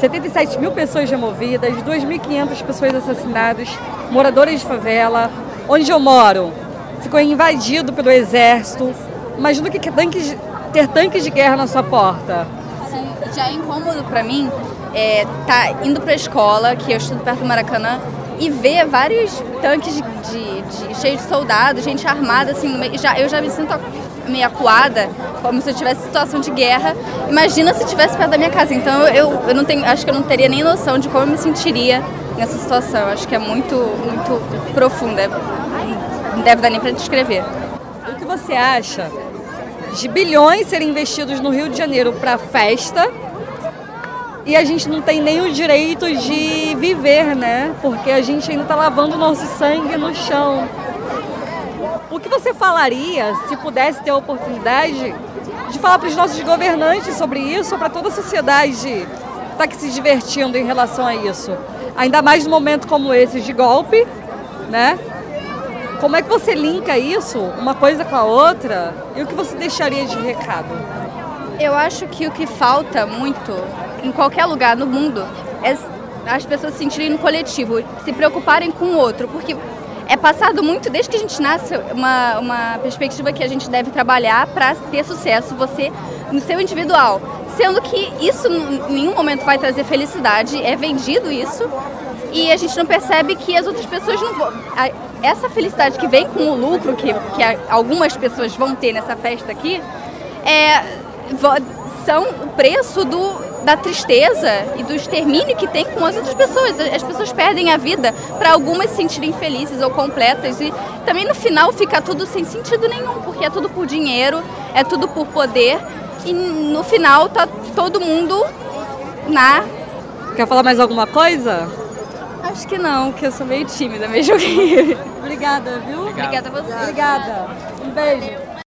77 mil pessoas removidas, 2.500 pessoas assassinadas, moradores de favela. Onde eu moro ficou invadido pelo exército. Imagina o que é ter tanques de guerra na sua porta. Sim, já é incômodo pra mim tá indo pra escola, que eu estudo perto do Maracanã, e ver vários tanques cheios de soldados, gente armada, assim, no meio. Eu já me sinto meio acuada, como se eu tivesse situação de guerra. Imagina se estivesse perto da minha casa. Então eu não tenho, acho que eu não teria nem noção de como eu me sentiria nessa situação. Acho que é muito, muito profunda. Não deve dar nem pra descrever. O que você acha de bilhões serem investidos no Rio de Janeiro para festa e a gente não tem nem o direito de viver, né? Porque a gente ainda está lavando o nosso sangue no chão. O que você falaria, se pudesse ter a oportunidade, de falar para os nossos governantes sobre isso, para toda a sociedade estar aqui se divertindo em relação a isso? Ainda mais num momento como esse de golpe, né? Como é que você linka isso, uma coisa com a outra, e o que você deixaria de recado? Eu acho que o que falta muito, em qualquer lugar no mundo, é as pessoas se sentirem no coletivo, se preocuparem com o outro, porque é passado muito, desde que a gente nasce, uma perspectiva que a gente deve trabalhar para ter sucesso, você no seu individual. Sendo que isso em nenhum momento vai trazer felicidade, é vendido isso, e a gente não percebe que as outras pessoas não vão. Essa felicidade que vem com o lucro que algumas pessoas vão ter nessa festa aqui, são o preço da tristeza e do extermínio que tem com as outras pessoas. As pessoas perdem a vida para algumas se sentirem felizes ou completas, e também no final fica tudo sem sentido nenhum, porque é tudo por dinheiro, é tudo por poder, e no final tá todo mundo na... Quer falar mais alguma coisa? Acho que não, porque eu sou meio tímida mesmo. Obrigada, viu? Obrigada a você. Obrigada. Um beijo.